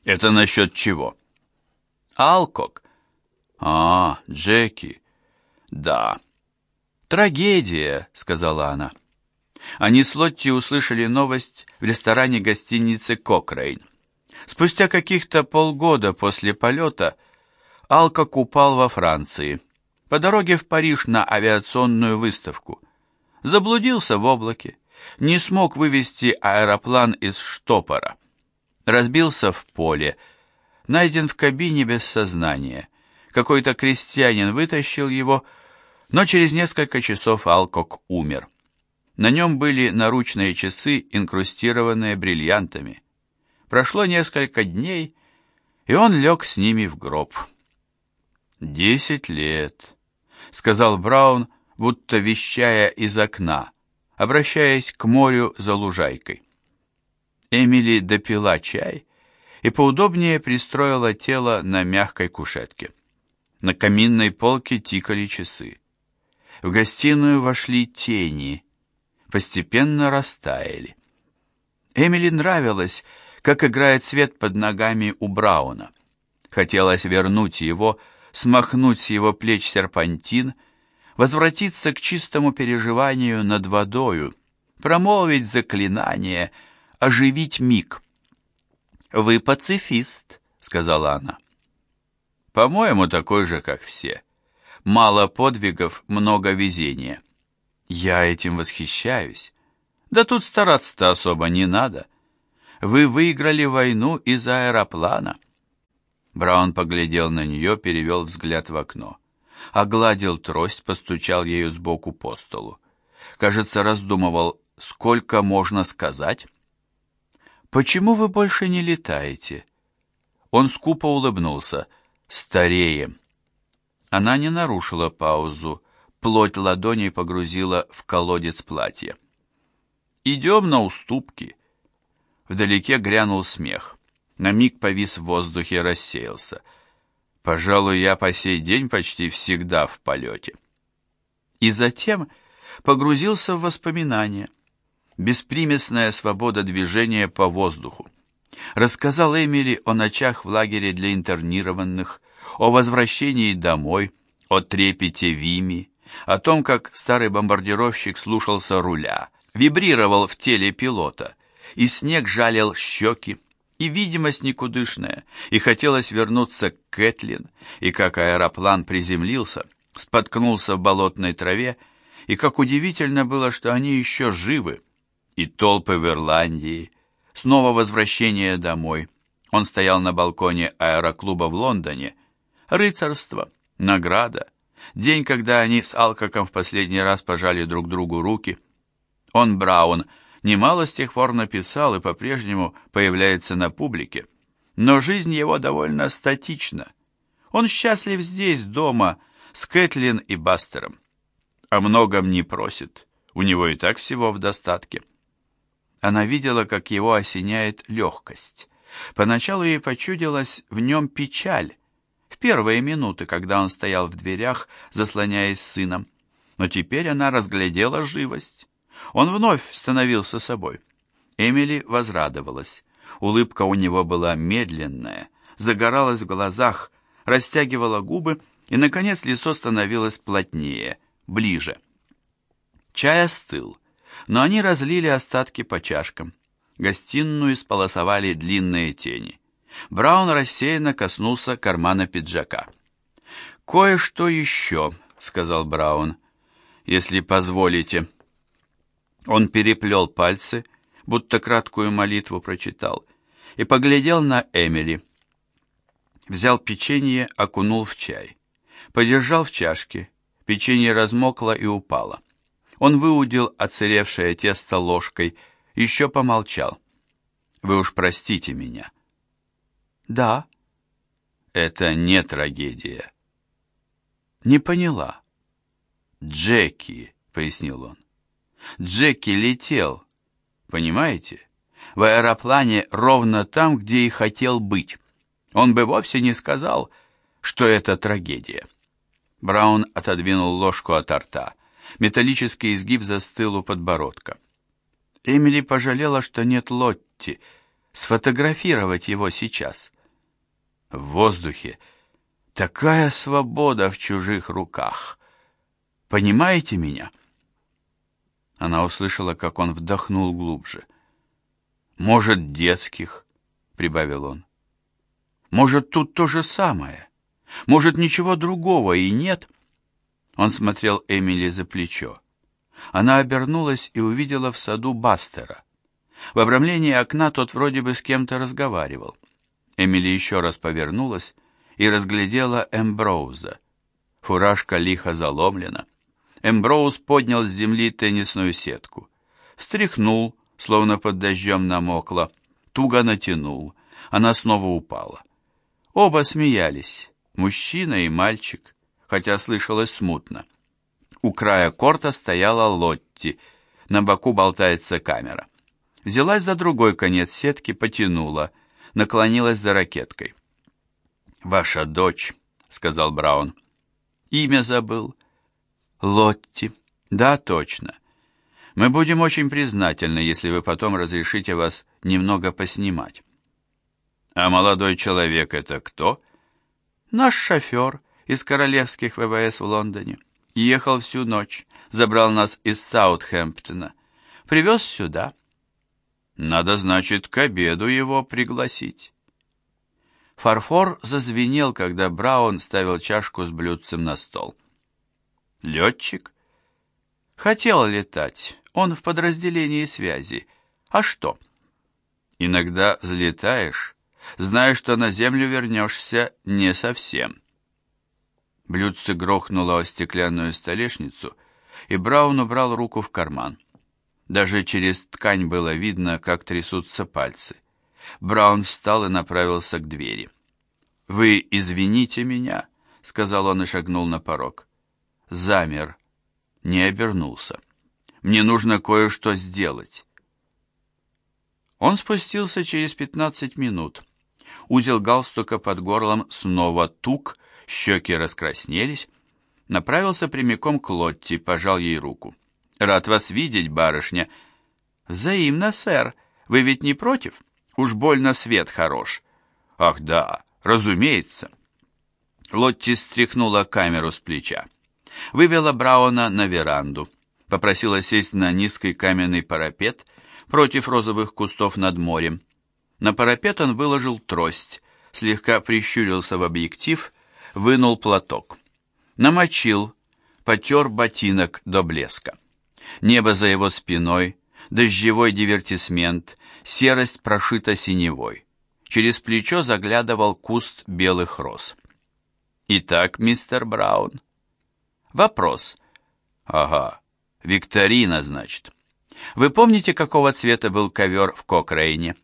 Это насчет чего? Алкок. А, Джеки. Да. Трагедия, сказала она. Они с Лотти услышали новость в ресторане гостиницы «Кокрейн». Спустя каких-то полгода после полета Алкок упал во Франции, по дороге в Париж на авиационную выставку. Заблудился в облаке, не смог вывести аэроплан из штопора. Разбился в поле, найден в кабине без сознания. Какой-то крестьянин вытащил его, но через несколько часов Алкок умер. На нем были наручные часы, инкрустированные бриллиантами. Прошло несколько дней, и он лег с ними в гроб. 10 лет, сказал Браун, будто вещая из окна, обращаясь к морю за лужайкой. Эмили допила чай и поудобнее пристроила тело на мягкой кушетке. На каминной полке тикали часы. В гостиную вошли тени, постепенно растаяли. Эмили нравилось, как играет свет под ногами у Брауна. Хотелось вернуть его, смахнуть с его плеч серпантин, возвратиться к чистому переживанию над водою, промолвить заклинание, оживить миг. «Вы пацифист», — сказала она. «По-моему, такой же, как все. Мало подвигов, много везения. Я этим восхищаюсь. Да тут стараться-то особо не надо. Вы выиграли войну из аэроплана». Браун поглядел на нее, перевел взгляд в окно. Огладил трость, постучал ею сбоку по столу. Кажется, раздумывал, сколько можно сказать. «Почему вы больше не летаете?» Он скупо улыбнулся. «Стареем». Она не нарушила паузу, плоть ладоней погрузила в колодец платья. «Идем на уступки». Вдалеке грянул смех. На миг повис в воздухе, рассеялся. «Пожалуй, я по сей день почти всегда в полете». И затем погрузился в воспоминания. Беспримесная свобода движения по воздуху. Рассказал Эмили о ночах в лагере для интернированных, о возвращении домой, о трепете Вими, о том, как старый бомбардировщик слушался руля, вибрировал в теле пилота, и снег жалил щеки, и видимость никудышная, и хотелось вернуться к Кэтлин, и как аэроплан приземлился, споткнулся в болотной траве, и как удивительно было, что они еще живы, и толпы в Ирландии, снова возвращение домой. Он стоял на балконе аэроклуба в Лондоне. Рыцарство, награда, день, когда они с Алкоком в последний раз пожали друг другу руки. Он, Браун, немало с тех пор написал и по-прежнему появляется на публике. Но жизнь его довольно статична. Он счастлив здесь, дома, с Кэтлин и Бастером. О многом не просит, у него и так всего в достатке. Она видела, как его осеняет легкость. Поначалу ей почудилась в нем печаль, в первые минуты, когда он стоял в дверях, заслоняясь сыном. Но теперь она разглядела живость. Он вновь становился собой. Эмили возрадовалась. Улыбка у него была медленная, загоралась в глазах, растягивала губы, и, наконец, лицо становилось плотнее, ближе. Чай остыл, но они разлили остатки по чашкам. Гостиную сполосовали длинные тени. Браун рассеянно коснулся кармана пиджака. «Кое-что еще», — сказал Браун, — «если позволите». Он переплел пальцы, будто краткую молитву прочитал, и поглядел на Эмили. Взял печенье, окунул в чай. Подержал в чашке. Печенье размокло и упало. Он выудил отсыревшее тесто ложкой, еще помолчал. «Вы уж простите меня». «Да». «Это не трагедия». «Не поняла». «Джеки», — пояснил он. «Джеки летел, понимаете? В аэроплане ровно там, где и хотел быть. Он бы вовсе не сказал, что это трагедия». Браун отодвинул ложку от рта. Металлический изгиб застыл у подбородка. Эмили пожалела, что нет Лотти. сфотографировать его сейчас. В воздухе такая свобода в чужих руках. Понимаете меня? Она услышала, как он вдохнул глубже. «Может, детских», — прибавил он. «Может, тут то же самое. Может, ничего другого и нет». Он смотрел Эмили за плечо. Она обернулась и увидела в саду Бастера. В обрамлении окна тот вроде бы с кем-то разговаривал. Эмили еще раз повернулась и разглядела Эмброуза. Фуражка лихо заломлена. Эмброуз поднял с земли теннисную сетку. Встряхнул, словно под дождем намокла, туго натянул. Она снова упала. Оба смеялись, мужчина и мальчик, хотя слышалось смутно. У края корта стояла Лотти, на боку болтается камера. Взялась за другой конец сетки, потянула, наклонилась за ракеткой. «Ваша дочь», — сказал Браун. «Имя забыл». «Лотти». «Да, точно. Мы будем очень признательны, если вы потом разрешите вас немного поснимать». «А молодой человек это кто?» «Наш шофер из королевских ВВС в Лондоне. Ехал всю ночь, забрал нас из Саутгемптона. Привез сюда». «Надо, значит, к обеду его пригласить». Фарфор зазвенел, когда Браун ставил чашку с блюдцем на стол. «Летчик?» «Хотел летать. Он в подразделении связи. А что?» «Иногда взлетаешь, зная, что на землю вернешься не совсем». Блюдце грохнуло о стеклянную столешницу, и Браун убрал руку в карман. Даже через ткань было видно, как трясутся пальцы. Браун встал и направился к двери. «Вы извините меня», — сказал он и шагнул на порог. Замер, не обернулся. «Мне нужно кое-что сделать». Он спустился через 15 минут. Узел галстука под горлом снова туг, щеки раскраснелись. Направился прямиком к Лотти, пожал ей руку. «Рад вас видеть, барышня». «Взаимно, сэр. Вы ведь не против? Уж больно свет хорош». «Ах да, разумеется». Лотти стряхнула камеру с плеча. Вывела Брауна на веранду. Попросила сесть на низкий каменный парапет против розовых кустов над морем. На парапет он выложил трость, слегка прищурился в объектив, вынул платок. Намочил, потер ботинок до блеска. Небо за его спиной, дождевой дивертисмент, серость прошита синевой. Через плечо заглядывал куст белых роз. «Итак, мистер Браун?» «Вопрос». «Ага, викторина, значит. Вы помните, какого цвета был ковер в Кокрейне?»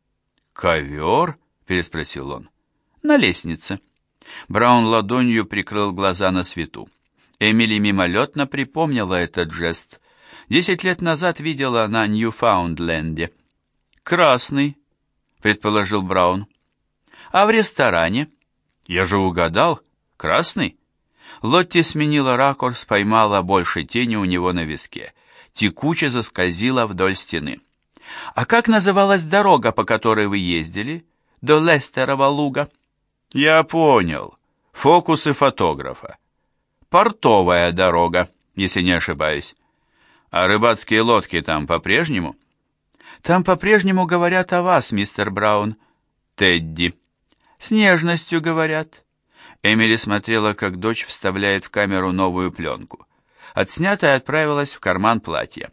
«Ковер?» — переспросил он. «На лестнице». Браун ладонью прикрыл глаза на свету. Эмили мимолетно припомнила этот жест. 10 лет назад видела на Ньюфаундленде. «Красный», — предположил Браун. «А в ресторане?» «Я же угадал. Красный?» Лотти сменила ракурс, поймала больше тени у него на виске. Текуче заскользила вдоль стены. «А как называлась дорога, по которой вы ездили? До Лестерова луга?» «Я понял. Фокусы фотографа. Портовая дорога, если не ошибаюсь. А рыбацкие лодки там по-прежнему?» «Там по-прежнему говорят о вас, мистер Браун». «Тедди». «С нежностью говорят». Эмили смотрела, как дочь вставляет в камеру новую пленку. Отснятая отправилась в карман платья.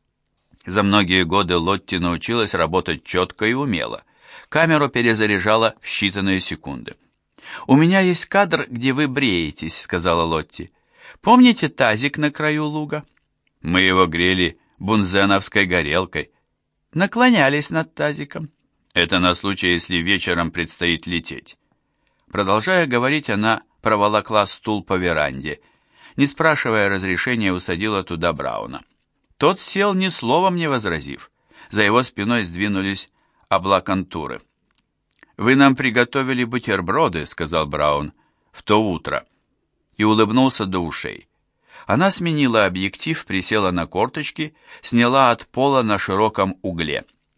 За многие годы Лотти научилась работать четко и умело. Камеру перезаряжала в считанные секунды. «У меня есть кадр, где вы бреетесь», — сказала Лотти. «Помните тазик на краю луга?» «Мы его грели бунзеновской горелкой». «Наклонялись над тазиком». «Это на случай, если вечером предстоит лететь». Продолжая говорить, она проволокла стул по веранде. Не спрашивая разрешения, усадила туда Брауна. Тот сел, ни словом не возразив. За его спиной сдвинулись облакантуры. «Вы нам приготовили бутерброды», — сказал Браун, — «в то утро». И улыбнулся до ушей. Она сменила объектив, присела на корточки, сняла от пола на широком угле.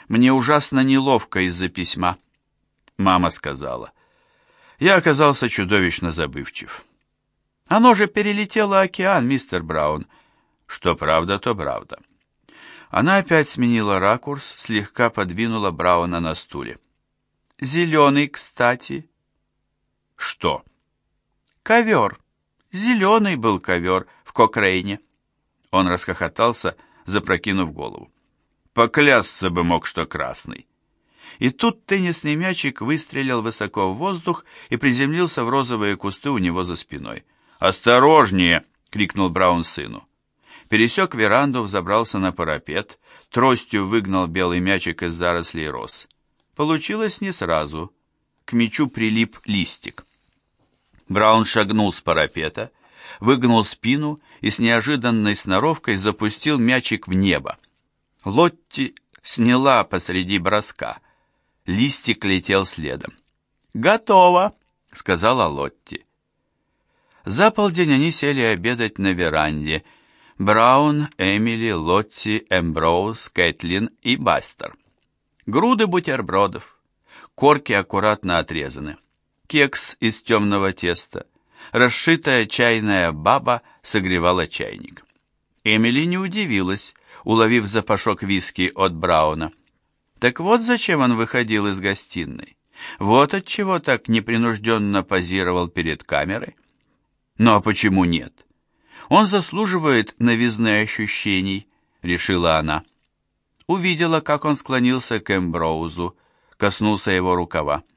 Мне ужасно неловко из-за письма. Мама сказала. Я оказался чудовищно забывчив. Оно же перелетело океан, мистер Браун. Что правда, то правда. Она опять сменила ракурс, слегка подвинула Брауна на стуле. Зеленый, кстати. Что? Ковер. Зеленый был ковер в Кокрейне. Он расхохотался, запрокинув голову. Поклясться бы мог, что красный. И тут теннисный мячик выстрелил высоко в воздух и приземлился в розовые кусты у него за спиной. «Осторожнее!» — крикнул Браун сыну. Пересек веранду, взобрался на парапет, тростью выгнал белый мячик из зарослей роз. Получилось не сразу. К мячу прилип листик. Браун шагнул с парапета, выгнул спину и с неожиданной сноровкой запустил мячик в небо. Лотти сняла посреди броска. Листик летел следом. «Готово!» — сказала Лотти. За полдень они сели обедать на веранде. Браун, Эмили, Лотти, Эмброуз, Кэтлин и Бастер. Груды бутербродов. Корки аккуратно отрезаны. Кекс из темного теста. Расшитая чайная баба согревала чайник. Эмили не удивилась, уловив запашок виски от Брауна. Так вот зачем он выходил из гостиной. Вот отчего так непринужденно позировал перед камерой. Ну а почему нет? Он заслуживает новизны ощущений, решила она. Увидела, как он склонился к Эмброузу, коснулся его рукава.